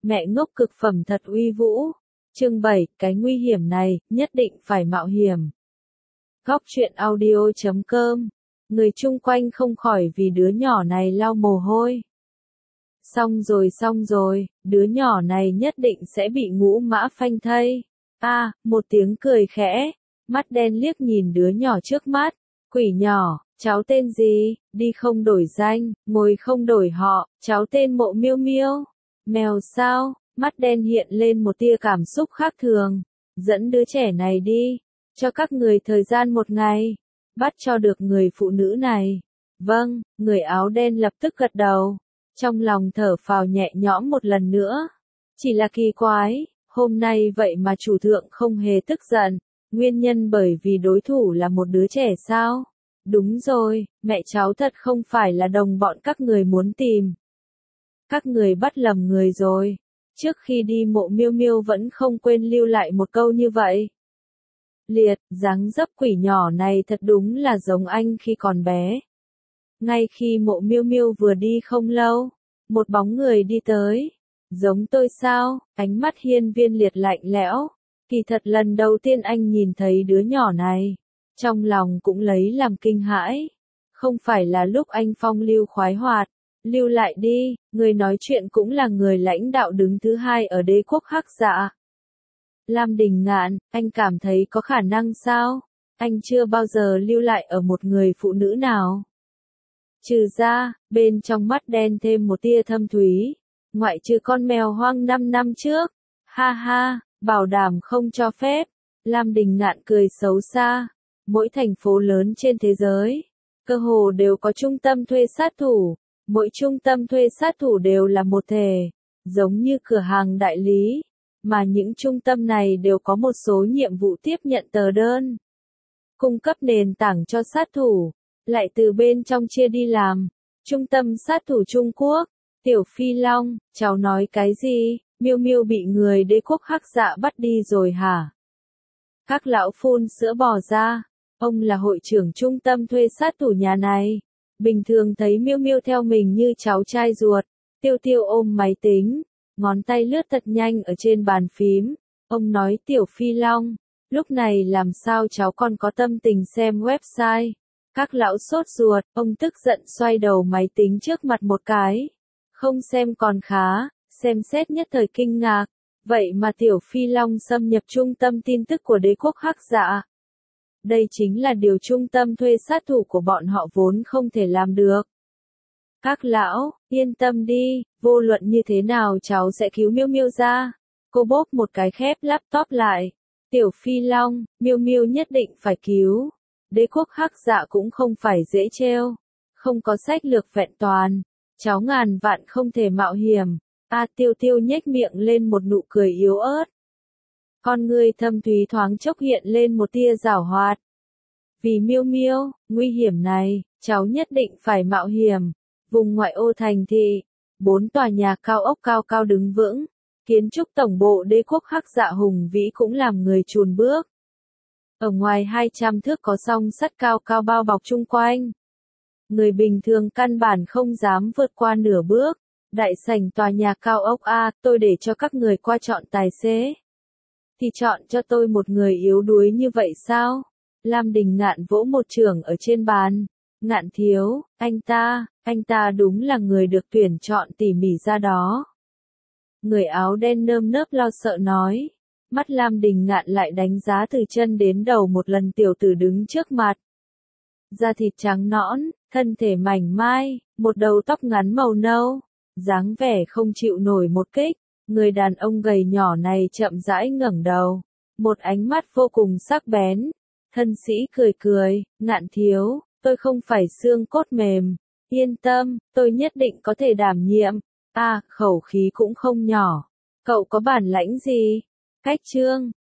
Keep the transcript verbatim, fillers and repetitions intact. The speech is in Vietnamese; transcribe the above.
Mẹ ngốc cực phẩm thật uy vũ. Chương bảy, cái nguy hiểm này, nhất định phải mạo hiểm. Góc truyện audio chấm com. Người chung quanh không khỏi vì đứa nhỏ này lau mồ hôi. Xong rồi xong rồi, đứa nhỏ này nhất định sẽ bị ngũ mã phanh thây. A, à, một tiếng cười khẽ, mắt đen liếc nhìn đứa nhỏ trước mắt. Quỷ nhỏ, cháu tên gì? Đi không đổi danh, ngồi không đổi họ, cháu tên Mộ Miêu Miêu. Mèo sao? Mắt đen hiện lên một tia cảm xúc khác thường. Dẫn đứa trẻ này đi, cho các người thời gian một ngày, bắt cho được người phụ nữ này. Vâng, người áo đen lập tức gật đầu, trong lòng thở phào nhẹ nhõm một lần nữa. Chỉ là kỳ quái, hôm nay vậy mà chủ thượng không hề tức giận, nguyên nhân bởi vì đối thủ là một đứa trẻ sao? Đúng rồi, mẹ cháu thật không phải là đồng bọn các người muốn tìm. Các người bắt lầm người rồi. Trước khi đi Mộ Miêu Miêu vẫn không quên lưu lại một câu như vậy. Liệt, dáng dấp quỷ nhỏ này thật đúng là giống anh khi còn bé. Ngay khi Mộ Miêu Miêu vừa đi không lâu, một bóng người đi tới. Giống tôi sao? Ánh mắt Hiên Viên Liệt lạnh lẽo. Kỳ thật lần đầu tiên anh nhìn thấy đứa nhỏ này, trong lòng cũng lấy làm kinh hãi. Không phải là lúc anh phong lưu khoái hoạt. Lưu lại đi, người nói chuyện cũng là người lãnh đạo đứng thứ hai ở đế quốc Hắc Dạ. Lam Đình Ngạn, anh cảm thấy có khả năng sao? Anh chưa bao giờ lưu lại ở một người phụ nữ nào. Trừ ra, bên trong mắt đen thêm một tia thâm thúy. Ngoại trừ con mèo hoang năm năm trước. Ha ha, bảo đảm không cho phép. Lam Đình Ngạn cười xấu xa. Mỗi thành phố lớn trên thế giới, cơ hồ đều có trung tâm thuê sát thủ. Mỗi trung tâm thuê sát thủ đều là một thể, giống như cửa hàng đại lý, mà những trung tâm này đều có một số nhiệm vụ tiếp nhận tờ đơn, cung cấp nền tảng cho sát thủ, lại từ bên trong chia đi làm. Trung tâm sát thủ Trung Quốc, Tiểu Phi Long, cháu nói cái gì? Miêu Miêu bị người đế quốc Hắc Dạ bắt đi rồi hả? Các lão phun sữa bò ra, ông là hội trưởng trung tâm thuê sát thủ nhà này. Bình thường thấy Miêu Miêu theo mình như cháu trai ruột. Tiêu Tiêu ôm máy tính, ngón tay lướt thật nhanh ở trên bàn phím. Ông nói Tiểu Phi Long, lúc này làm sao cháu còn có tâm tình xem website. Các lão sốt ruột, ông tức giận xoay đầu máy tính trước mặt một cái. Không xem còn khá, xem xét nhất thời kinh ngạc. Vậy mà Tiểu Phi Long xâm nhập trung tâm tin tức của đế quốc Hắc Dạ. Đây chính là điều trung tâm thuê sát thủ của bọn họ vốn không thể làm được. Các lão, yên tâm đi, vô luận như thế nào cháu sẽ cứu Miêu Miêu ra. Cô bóp một cái khép laptop lại. Tiểu Phi Long, Miêu Miêu nhất định phải cứu. Đế quốc Hắc Dạ cũng không phải dễ trêu. Không có sách lược vẹn toàn. Cháu ngàn vạn không thể mạo hiểm. A Tiêu Tiêu nhếch miệng lên một nụ cười yếu ớt. Con người thâm thúy thoáng chốc hiện lên một tia giảo hoạt. Vì Miêu Miêu, nguy hiểm này, cháu nhất định phải mạo hiểm. Vùng ngoại ô thành thị, bốn tòa nhà cao ốc cao cao đứng vững. Kiến trúc tổng bộ đế quốc Hắc Dạ hùng vĩ cũng làm người chùn bước. Ở ngoài hai trăm thước có song sắt cao cao bao bọc chung quanh. Người bình thường căn bản không dám vượt qua nửa bước. Đại sảnh tòa nhà cao ốc A, tôi để cho các người qua chọn tài xế. Thì chọn cho tôi một người yếu đuối như vậy sao? Lam Đình Ngạn vỗ một chưởng ở trên bàn. Ngạn thiếu, anh ta, anh ta đúng là người được tuyển chọn tỉ mỉ ra đó. Người áo đen nơm nớp lo sợ nói. Mắt Lam Đình Ngạn lại đánh giá từ chân đến đầu một lần tiểu tử đứng trước mặt. Da thịt trắng nõn, thân thể mảnh mai, một đầu tóc ngắn màu nâu, dáng vẻ không chịu nổi một kích. Người đàn ông gầy nhỏ này chậm rãi ngẩng đầu, một ánh mắt vô cùng sắc bén. Thân sĩ cười cười, Ngạn thiếu, tôi không phải xương cốt mềm, yên tâm, tôi nhất định có thể đảm nhiệm. À, khẩu khí cũng không nhỏ. Cậu có bản lãnh gì? Cách trương,